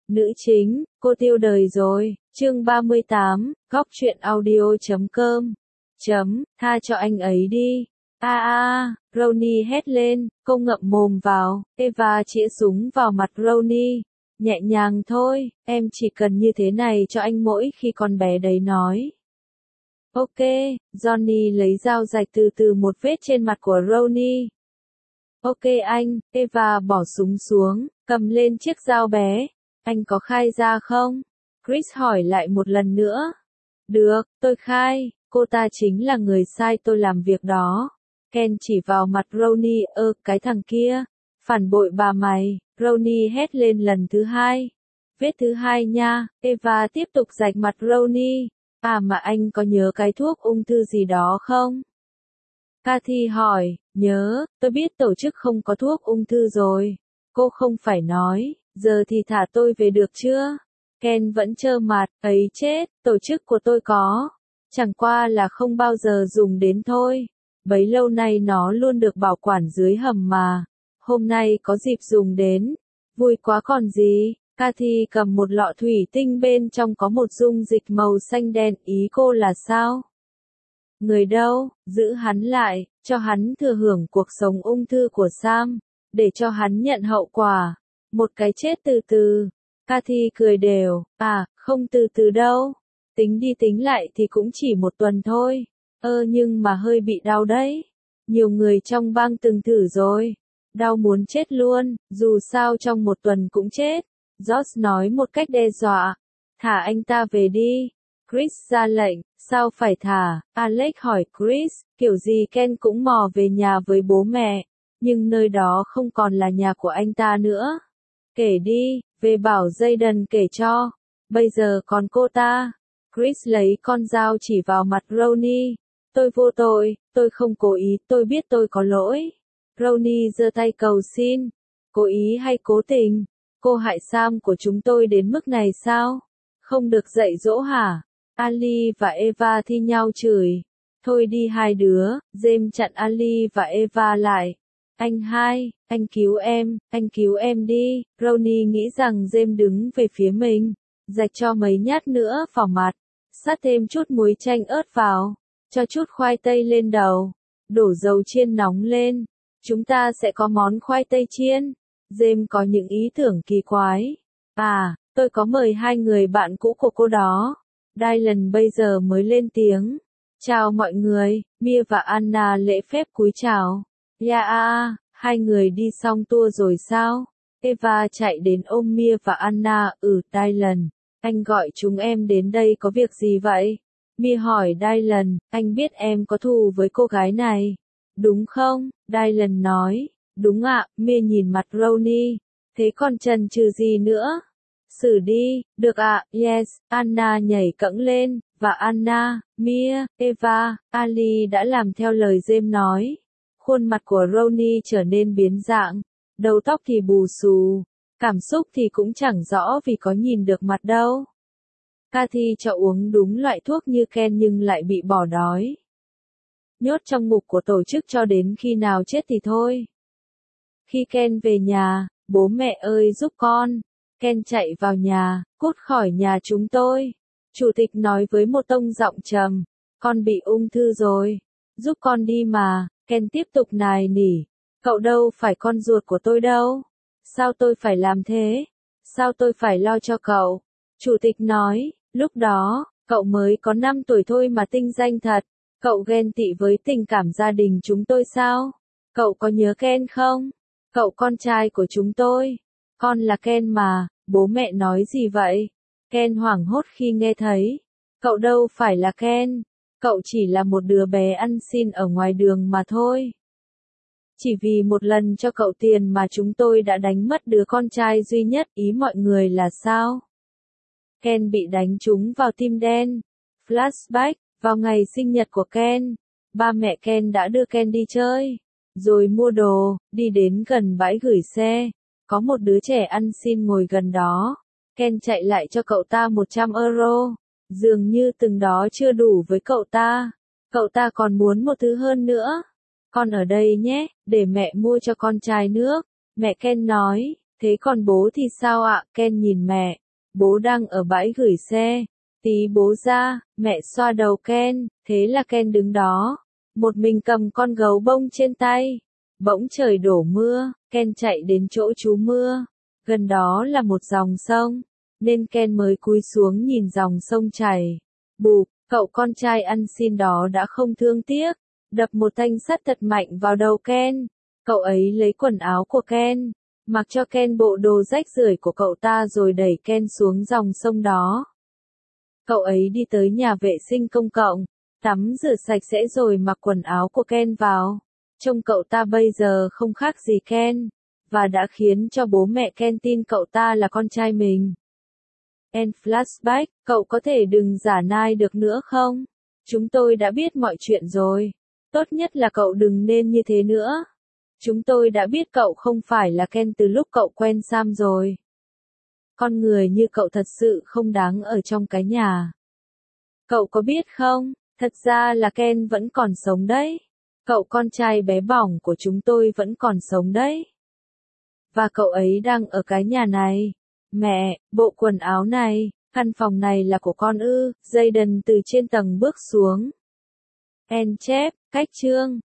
Nữ chính, cô tiêu đời rồi, chương 38, góc truyện audio.com. Tha cho anh ấy đi. Ronnie hét lên, cô ngậm mồm vào, Eva chĩa súng vào mặt Ronnie. Nhẹ nhàng thôi, em chỉ cần như thế này cho anh mỗi khi con bé đấy nói. Ok, Johnny lấy dao rạch từ từ một vết trên mặt của Ronnie. Ok anh, Eva bỏ súng xuống, cầm lên chiếc dao bé. Anh có khai ra không? Chris hỏi lại một lần nữa. Được, tôi khai, cô ta chính là người sai tôi làm việc đó. Ken chỉ vào mặt Ronnie, cái thằng kia. Phản bội bà mày, Ronnie hét lên lần thứ hai. Vết thứ hai nha, Eva tiếp tục rạch mặt Ronnie. Mà anh có nhớ cái thuốc ung thư gì đó không? Cathy hỏi, nhớ, tôi biết tổ chức không có thuốc ung thư rồi. Cô không phải nói, giờ thì thả tôi về được chưa? Ken vẫn trơ mặt, ấy chết, tổ chức của tôi có. Chẳng qua là không bao giờ dùng đến thôi. Bấy lâu nay nó luôn được bảo quản dưới hầm mà. Hôm nay có dịp dùng đến. Vui quá còn gì. Cathy cầm một lọ thủy tinh bên trong có một dung dịch màu xanh đen, ý cô là sao? Người đâu, giữ hắn lại, cho hắn thừa hưởng cuộc sống ung thư của Sam, để cho hắn nhận hậu quả. Một cái chết từ từ. Cathy cười đều, không từ từ đâu. Tính đi tính lại thì cũng chỉ một tuần thôi. Nhưng mà hơi bị đau đấy. Nhiều người trong bang từng thử rồi. Đau muốn chết luôn, dù sao trong một tuần cũng chết. Josh nói một cách đe dọa. Thả anh ta về đi. Chris ra lệnh, sao phải thả? Alex hỏi Chris, kiểu gì Ken cũng mò về nhà với bố mẹ. Nhưng nơi đó không còn là nhà của anh ta nữa. Kể đi, về bảo Jayden kể cho. Bây giờ còn cô ta. Chris lấy con dao chỉ vào mặt Ronnie. Tôi vô tội, tôi không cố ý, tôi biết tôi có lỗi. Ronnie giơ tay cầu xin. Cố ý hay cố tình? Cô hại Sam của chúng tôi đến mức này sao? Không được dạy dỗ hả? Ali và Eva thi nhau chửi. Thôi đi hai đứa, James chặn Ali và Eva lại. Anh cứu em đi. Ronnie nghĩ rằng James đứng về phía mình. Rạch cho mấy nhát nữa vào mặt. Sát thêm chút muối chanh ớt vào. Cho chút khoai tây lên đầu. Đổ dầu chiên nóng lên. Chúng ta sẽ có món khoai tây chiên. James có những ý tưởng kỳ quái. Tôi có mời hai người bạn cũ của cô đó. Dylan bây giờ mới lên tiếng. Chào mọi người, Mia và Anna lễ phép cúi chào. Hai người đi xong tour rồi sao? Eva chạy đến ôm Mia và Anna, Dylan. Anh gọi chúng em đến đây có việc gì vậy? Mia hỏi Dylan, anh biết em có thù với cô gái này. Đúng không? Dylan nói. Đúng ạ, Mia nhìn mặt Ronnie. Thế còn chần chừ gì nữa? Xử đi, được ạ, yes, Anna nhảy cẫng lên, và Anna, Mia, Eva, Ali đã làm theo lời James nói. Khuôn mặt của Ronnie trở nên biến dạng, đầu tóc thì bù xù, cảm xúc thì cũng chẳng rõ vì có nhìn được mặt đâu. Cathy cho uống đúng loại thuốc như Ken nhưng lại bị bỏ đói. Nhốt trong ngục của tổ chức cho đến khi nào chết thì thôi. Khi Ken về nhà, bố mẹ ơi giúp con. Ken chạy vào nhà, cút khỏi nhà chúng tôi. Chủ tịch nói với một tông giọng trầm, con bị ung thư rồi. Giúp con đi mà, Ken tiếp tục nài nỉ. Cậu đâu phải con ruột của tôi đâu. Sao tôi phải làm thế? Sao tôi phải lo cho cậu? Chủ tịch nói, lúc đó, cậu mới có 5 tuổi thôi mà tinh danh thật. Cậu ghen tị với tình cảm gia đình chúng tôi sao? Cậu có nhớ Ken không? Cậu con trai của chúng tôi. Con là Ken mà, bố mẹ nói gì vậy? Ken hoảng hốt khi nghe thấy. Cậu đâu phải là Ken. Cậu chỉ là một đứa bé ăn xin ở ngoài đường mà thôi. Chỉ vì một lần cho cậu tiền mà chúng tôi đã đánh mất đứa con trai duy nhất, ý mọi người là sao? Ken bị đánh trúng vào tim đen. Flashback, vào ngày sinh nhật của Ken, ba mẹ Ken đã đưa Ken đi chơi, rồi mua đồ, đi đến gần bãi gửi xe. Có một đứa trẻ ăn xin ngồi gần đó. Ken chạy lại cho cậu ta 100 euro. Dường như từng đó chưa đủ với cậu ta. Cậu ta còn muốn một thứ hơn nữa. Con ở đây nhé, để mẹ mua cho con chai nước. Mẹ Ken nói, Thế còn bố thì sao ạ? Ken nhìn mẹ. Bố đang ở bãi gửi xe. Tí bố ra, mẹ xoa đầu Ken, thế là Ken đứng đó. Một mình cầm con gấu bông trên tay. Bỗng trời đổ mưa, Ken chạy đến chỗ trú mưa. Gần đó là một dòng sông, nên Ken mới cúi xuống nhìn dòng sông chảy. Bụp, cậu con trai ăn xin đó đã không thương tiếc, đập một thanh sắt thật mạnh vào đầu Ken. Cậu ấy lấy quần áo của Ken, mặc cho Ken bộ đồ rách rưởi của cậu ta rồi đẩy Ken xuống dòng sông đó. Cậu ấy đi tới nhà vệ sinh công cộng, tắm rửa sạch sẽ rồi mặc quần áo của Ken vào. Trông cậu ta bây giờ không khác gì Ken, và đã khiến cho bố mẹ Ken tin cậu ta là con trai mình. End flashback, cậu có thể đừng giả nai được nữa không? Chúng tôi đã biết mọi chuyện rồi. Tốt nhất là cậu đừng nên như thế nữa. Chúng tôi đã biết cậu không phải là Ken từ lúc cậu quen Sam rồi. Con người như cậu thật sự không đáng ở trong cái nhà. Cậu có biết không, thật ra là Ken vẫn còn sống đấy. Cậu con trai bé bỏng của chúng tôi vẫn còn sống đấy. Và cậu ấy đang ở cái nhà này. Mẹ, bộ quần áo này, căn phòng này là của con ư? Jayden từ trên tầng bước xuống. En chép, cách chương.